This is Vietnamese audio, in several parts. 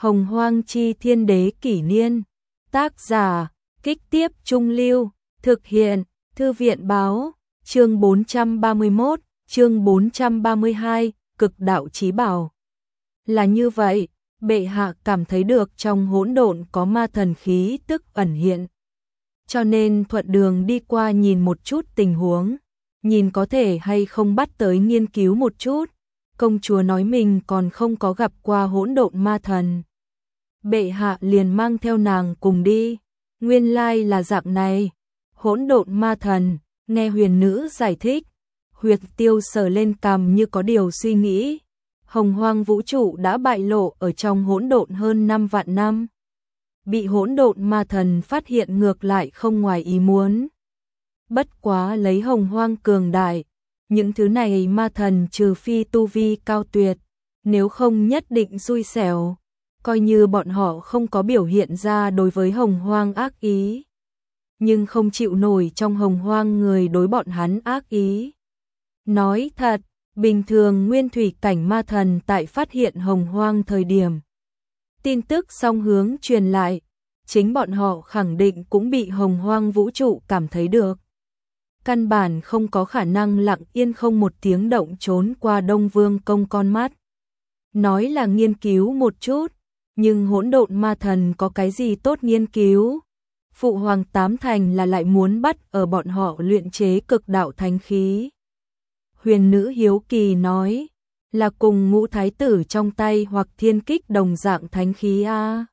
Hồng Hoang Chi Thiên Đế Kỷ Niên. Tác giả, Kích Tiếp Trung Lưu. Thực hiện, Thư viện Báo. Chương 431, chương 432, Cực Đạo Chí Bảo. Là như vậy, bệ hạ cảm thấy được trong hỗn độn có ma thần khí tức ẩn hiện. Cho nên thuận đường đi qua nhìn một chút tình huống, nhìn có thể hay không bắt tới nghiên cứu một chút. Công chúa nói mình còn không có gặp qua hỗn độn ma thần. Bệ hạ liền mang theo nàng cùng đi. Nguyên lai là dạng này. Hỗn độn ma thần, nghe huyền nữ giải thích. Huyệt Tiêu sờ lên cằm như có điều suy nghĩ. Hồng Hoang vũ trụ đã bại lộ ở trong hỗn độn hơn 5 vạn năm. Bị hỗn độn ma thần phát hiện ngược lại không ngoài ý muốn. Bất quá lấy Hồng Hoang cường đại, những thứ này ma thần trừ phi tu vi cao tuyệt, nếu không nhất định xui xẻo, coi như bọn họ không có biểu hiện ra đối với Hồng Hoang ác ý, nhưng không chịu nổi trong Hồng Hoang người đối bọn hắn ác ý. Nói thật, bình thường nguyên thủy cảnh ma thần tại phát hiện Hồng Hoang thời điểm, tin tức song hướng truyền lại, chính bọn họ khẳng định cũng bị Hồng Hoang vũ trụ cảm thấy được. Căn bản không có khả năng lặng yên không một tiếng động trốn qua Đông Vương công con mắt. Nói là nghiên cứu một chút, nhưng hỗn độn ma thần có cái gì tốt nghiên cứu? Phụ hoàng tám thành là lại muốn bắt ở bọn họ luyện chế cực đạo thánh khí. Huyền nữ hiếu kỳ nói, là cùng Ngũ thái tử trong tay hoặc thiên kích đồng dạng thánh khí a?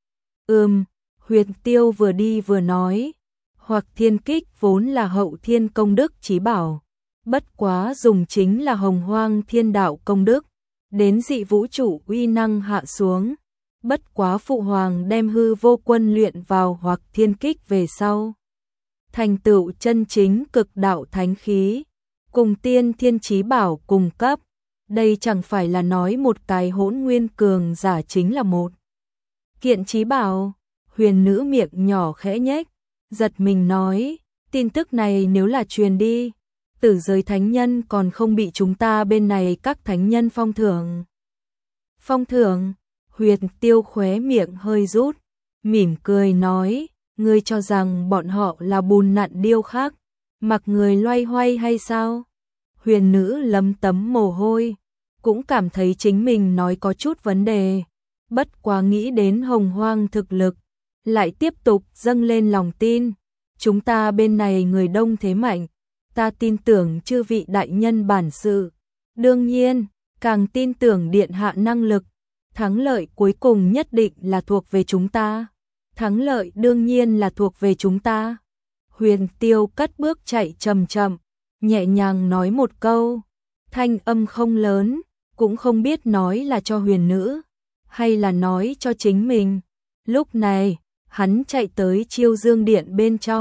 Huyền Tiêu vừa đi vừa nói, hoặc thiên kích vốn là hậu thiên công đức chí bảo, bất quá dùng chính là Hồng Hoang thiên đạo công đức, đến dị vũ trụ uy năng hạ xuống. Bất quá phụ hoàng đem hư vô quân luyện vào hoặc thiên kích về sau, thành tựu chân chính cực đạo thánh khí, cùng tiên thiên chí bảo cùng cấp. Đây chẳng phải là nói một cái hỗn nguyên cường giả chính là một kiện chí bảo. Huyền nữ miệng nhỏ khẽ nhếch, giật mình nói, tin tức này nếu là truyền đi, tử giới thánh nhân còn không bị chúng ta bên này các thánh nhân phong thưởng. Phong thưởng? Huyền Tiêu khóe miệng hơi rút, mỉm cười nói, ngươi cho rằng bọn họ là bùn nặn điêu khắc, mặc người loay hoay hay sao? Huyền nữ lấm tấm mồ hôi, cũng cảm thấy chính mình nói có chút vấn đề, bất quá nghĩ đến Hồng Hoang thực lực, lại tiếp tục dâng lên lòng tin. Chúng ta bên này người đông thế mạnh, ta tin tưởng chư vị đại nhân bản sự, đương nhiên, càng tin tưởng điện hạ năng lực. Thắng lợi cuối cùng nhất định là thuộc về chúng ta. Thắng lợi đương nhiên là thuộc về chúng ta. Huyền Tiêu cất bước chạy chậm chậm, nhẹ nhàng nói một câu, thanh âm không lớn, cũng không biết nói là cho huyền nữ, hay là nói cho chính mình. Lúc này, hắn chạy tới Chiêu Dương Điện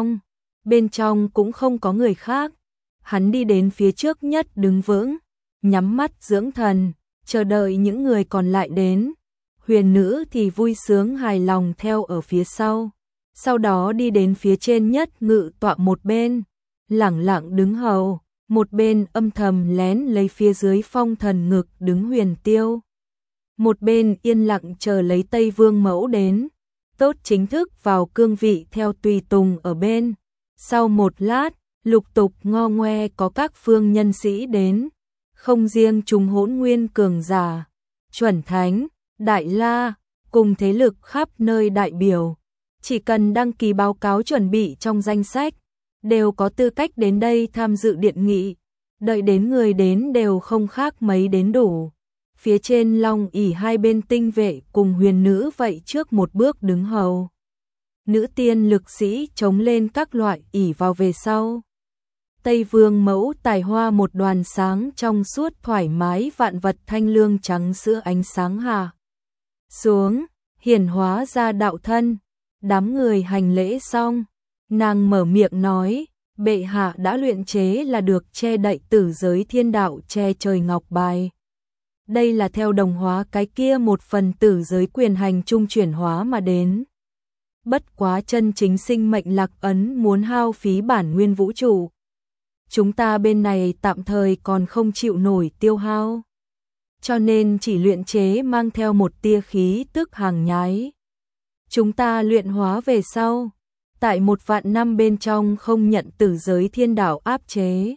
bên trong cũng không có người khác. Hắn đi đến phía trước nhất đứng vững, nhắm mắt dưỡng thần, chờ đợi những người còn lại đến. Huyền nữ thì vui sướng hài lòng theo ở phía sau đó đi đến phía trên nhất ngự tọa một bên, lẳng lặng đứng hầu, một bên âm thầm lén lấy phía dưới phong thần ngực đứng Huyền Tiêu. Một bên yên lặng chờ lấy Tây Vương mẫu đến, tốt chính thức vào cương vị theo tùy tùng ở bên. Sau một lát, lục tục ngo ngoe có các phương nhân sĩ đến, không riêng chúng hỗn nguyên cường giả, chuẩn thánh, đại la, cùng thế lực khắp nơi đại biểu, chỉ cần đăng ký báo cáo chuẩn bị trong danh sách, đều có tư cách đến đây tham dự điện nghị, đợi đến người đến đều không khác mấy đến đủ. Phía trên long ỷ hai bên tinh vệ cùng huyền nữ vậy trước một bước đứng hầu. Nữ tiên lực sĩ chống lên các loại ỷ vào về sau. Tây Vương mẫu tài hoa một đoàn sáng trong suốt thoải mái vạn vật thanh lương trắng sữa ánh sáng hạ xuống, hiển hóa ra đạo thân. Đám người hành lễ xong, nàng mở miệng nói, bệ hạ đã luyện chế là được che đậy tử giới thiên đạo che trời ngọc bài. Đây là theo đồng hóa cái kia một phần tử giới quyền hành trung chuyển hóa mà đến. Bất quá chân chính sinh mệnh lạc ấn muốn hao phí bản nguyên vũ trụ. Chúng ta bên này tạm thời còn không chịu nổi tiêu hao. cho nên chỉ luyện chế mang theo một tia khí tức hàng nhái. Chúng ta luyện hóa về sau, tại 1.000 năm bên trong không nhận tử giới thiên đạo áp chế.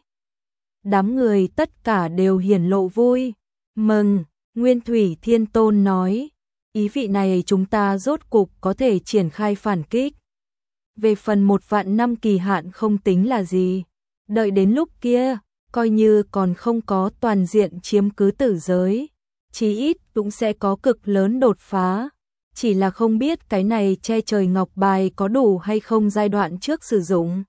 Đám người tất cả đều hiển lộ vui, mừng. Nguyên Thủy Thiên Tôn nói, ý vị này chúng ta rốt cục có thể triển khai phản kích. Về phần 1.000 năm kỳ hạn không tính là gì, đợi đến lúc kia, coi như còn không có toàn diện chiếm cứ tử giới, chí ít cũng sẽ có cực lớn đột phá. Chỉ là không biết cái này che trời ngọc bài có đủ hay không giai đoạn trước sử dụng.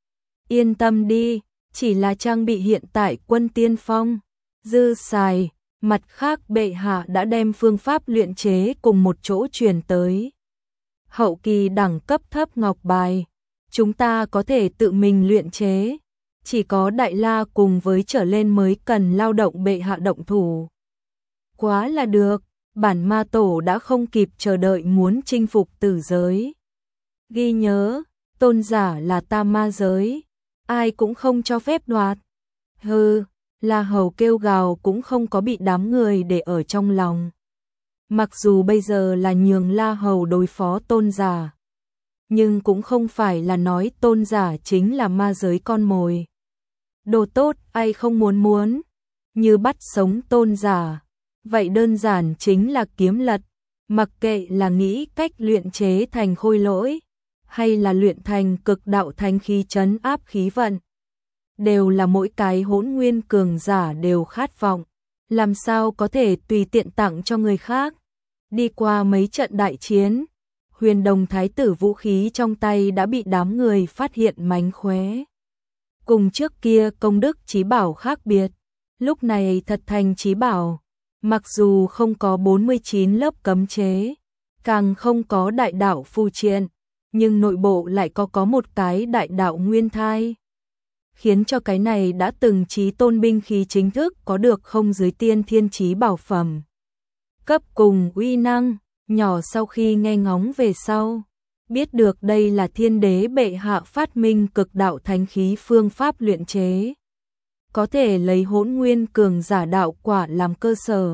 Yên tâm đi, chỉ là trang bị hiện tại quân tiên phong, dư xài. Mặt khác bệ hạ đã đem phương pháp luyện chế cùng một chỗ truyền tới. Hậu kỳ đẳng cấp thấp ngọc bài, chúng ta có thể tự mình luyện chế, chỉ có Đại La cùng với trở lên mới cần lao động bệ hạ động thủ. Quá là được, bản ma tổ đã không kịp chờ đợi muốn chinh phục tử giới. Ghi nhớ, tôn giả là ta ma giới, ai cũng không cho phép đoạt. Hừ. La Hầu kêu gào cũng không có bị đám người để ở trong lòng. Mặc dù bây giờ là nhường La Hầu đối phó tôn giả, nhưng cũng không phải là nói tôn giả chính là ma giới con mồi. Đồ tốt ai không muốn, như bắt sống tôn giả, vậy đơn giản chính là kiếm lật, mặc kệ là nghĩ cách luyện chế thành khôi lỗi, hay là luyện thành cực đạo thánh khí trấn áp khí vận. Đều là mỗi cái hỗn nguyên cường giả đều khát vọng, làm sao có thể tùy tiện tặng cho người khác. Đi qua mấy trận đại chiến, Huyền Đồng Thái tử vũ khí trong tay đã bị đám người phát hiện mánh khóe. Cùng trước kia công đức chí bảo khác biệt, lúc này thật thành chí bảo, mặc dù không có 49 lớp cấm chế, càng không có đại đạo phù triện, nhưng nội bộ lại có một cái đại đạo nguyên thai. Khiến cho cái này đã từng chí tôn binh khí chính thức có được không dưới tiên thiên chí bảo phẩm. Cấp cùng uy năng, nhỏ sau khi nghe ngóng về sau, biết được đây là thiên đế bệ hạ phát minh cực đạo thánh khí phương pháp luyện chế. Có thể lấy hỗn nguyên cường giả đạo quả làm cơ sở.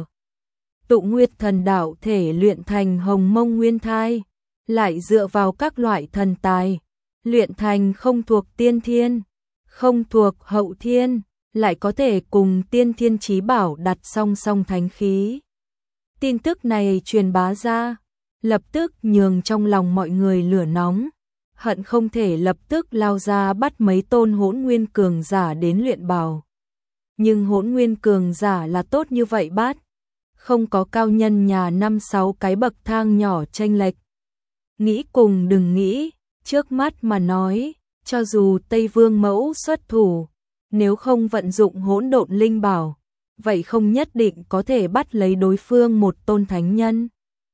Tụ nguyệt thần đạo thể luyện thành hồng mông nguyên thai, lại dựa vào các loại thần tài, luyện thành không thuộc tiên thiên, không thuộc hậu thiên, lại có thể cùng tiên thiên chí bảo đặt song song thánh khí. Tin tức này truyền bá ra, lập tức nhường trong lòng mọi người lửa nóng, hận không thể lập tức lao ra bắt mấy tôn hỗn nguyên cường giả đến luyện bảo. Nhưng hỗn nguyên cường giả là tốt như vậy bắt, không có cao nhân nhà 5-6 cái bậc thang nhỏ chênh lệch. Nghĩ cùng đừng nghĩ, trước mắt mà nói, cho dù Tây Vương mẫu xuất thủ, nếu không vận dụng hỗn độn linh bảo, vậy không nhất định có thể bắt lấy đối phương một tôn thánh nhân.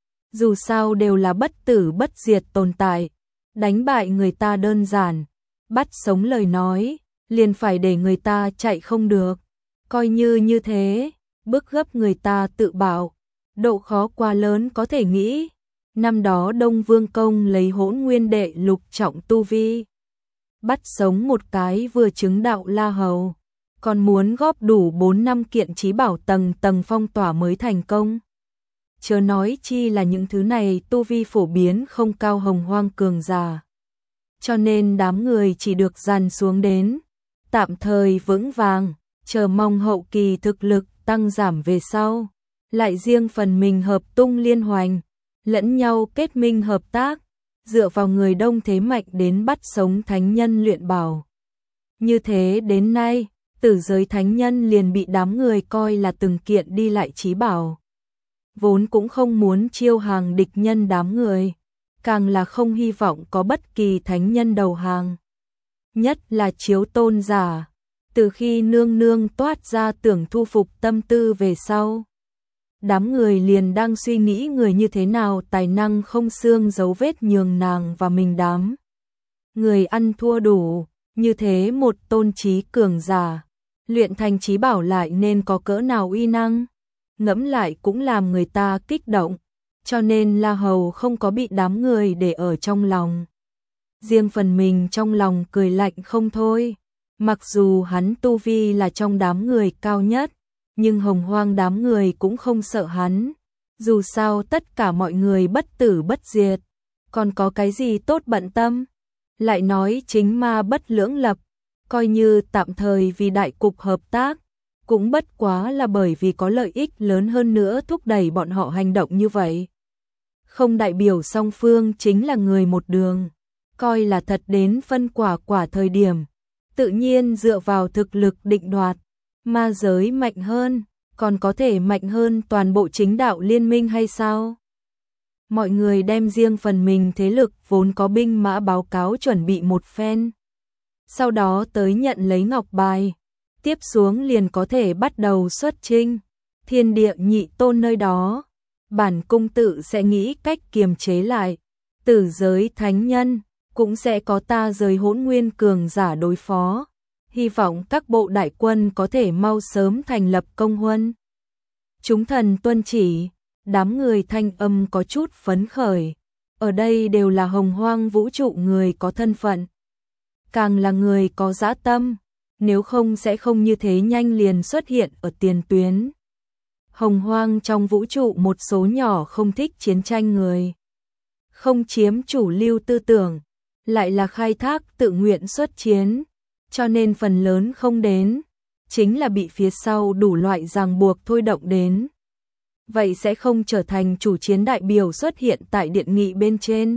Dù sao đều là bất tử bất diệt tồn tại, đánh bại người ta đơn giản, bắt sống lời nói, liền phải để người ta chạy không được. Coi như thế, bức gấp người ta tự bảo, độ khó quá lớn có thể nghĩ. Năm đó Đông Vương Công lấy hỗn nguyên đệ lục trọng tu vi, bắt sống một cái vừa chứng đạo La Hầu, còn muốn góp đủ 4 năm kiện chí bảo tầng tầng phong tỏa mới thành công. Chớ nói chi là những thứ này tu vi phổ biến không cao hồng hoang cường giả. Cho nên đám người chỉ được dàn xuống đến, tạm thời vững vàng, chờ mong hậu kỳ thực lực tăng giảm về sau, lại riêng phần mình hợp tung liên hoành, lẫn nhau kết minh hợp tác, dựa vào người đông thế mạnh đến bắt sống thánh nhân luyện bảo. Như thế đến nay, tử giới thánh nhân liền bị đám người coi là từng kiện đi lại chí bảo. Vốn cũng không muốn chiêu hàng địch nhân đám người, càng là không hy vọng có bất kỳ thánh nhân đầu hàng. Nhất là Chiếu Tôn giả, từ khi nương nương toát ra tưởng thu phục tâm tư về sau, đám người liền đang suy nghĩ người như thế nào tài năng không xương dấu vết nhường nàng và mình đám. Người ăn thua đủ, như thế một tôn trí cường giả, luyện thành chí bảo lại nên có cỡ nào uy năng, ngẫm lại cũng làm người ta kích động, cho nên La Hầu không có bị đám người để ở trong lòng. Riêng phần mình trong lòng cười lạnh không thôi, mặc dù hắn tu vi là trong đám người cao nhất, nhưng Hồng Hoang đám người cũng không sợ hắn. Dù sao tất cả mọi người bất tử bất diệt, còn có cái gì tốt bận tâm. Lại nói chính ma bất lưỡng lập, coi như tạm thời vì đại cục hợp tác, cũng bất quá là bởi vì có lợi ích lớn hơn nữa thúc đẩy bọn họ hành động như vậy. Không đại biểu song phương chính là người một đường, coi là thật đến phân quả thời điểm, tự nhiên dựa vào thực lực định đoạt, ma giới mạnh hơn, còn có thể mạnh hơn toàn bộ chính đạo liên minh hay sao? Mọi người đem riêng phần mình thế lực vốn có binh mã báo cáo chuẩn bị một phen. Sau đó tới nhận lấy ngọc bài, tiếp xuống liền có thể bắt đầu xuất chinh. Thiên địa nhị tôn nơi đó, bản cung tự sẽ nghĩ cách kiềm chế lại. Tử giới thánh nhân, cũng sẽ có ta giới hỗn nguyên cường giả đối phó. Hy vọng các bộ đại quân có thể mau sớm thành lập công huân. Chúng thần tuân chỉ, đám người thanh âm có chút phấn khởi. Ở đây đều là Hồng Hoang vũ trụ người có thân phận, càng là người có dã tâm, nếu không sẽ không như thế nhanh liền xuất hiện ở tiền tuyến. Hồng Hoang trong vũ trụ một số nhỏ không thích chiến tranh người, không chiếm chủ lưu tư tưởng, lại là khai thác tự nguyện xuất chiến, cho nên phần lớn không đến, chính là bị phía sau đủ loại ràng buộc thôi động đến. Vậy sẽ không trở thành chủ chiến đại biểu xuất hiện tại điện nghị bên trên.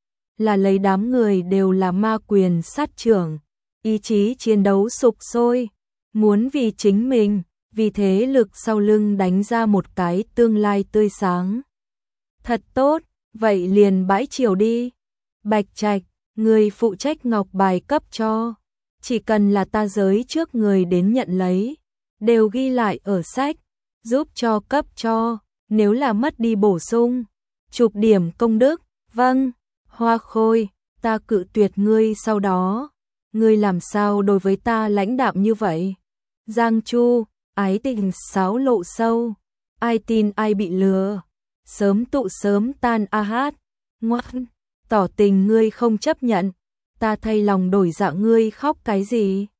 Là lấy đám người đều là ma quyền sát trưởng, ý chí chiến đấu sục sôi, muốn vì chính mình, vì thế lực sau lưng đánh ra một cái tương lai tươi sáng. Thật tốt, vậy liền bãi triều đi. Bạch Trạch, người phụ trách ngọc bài cấp cho, chỉ cần là ta giới trước người đến nhận lấy, đều ghi lại ở sách, giúp cho cấp cho, nếu là mất đi bổ sung, chụp điểm công đức. Vâng. Hoa Khôi, ta cự tuyệt ngươi sau đó, ngươi làm sao đối với ta lãnh đạm như vậy? Giang Chu, ái tình xáo lộ sâu, ai tin ai bị lừa, sớm tụ sớm tan a hát, ngoan, tỏ tình ngươi không chấp nhận, ta thay lòng đổi dạ ngươi khóc cái gì?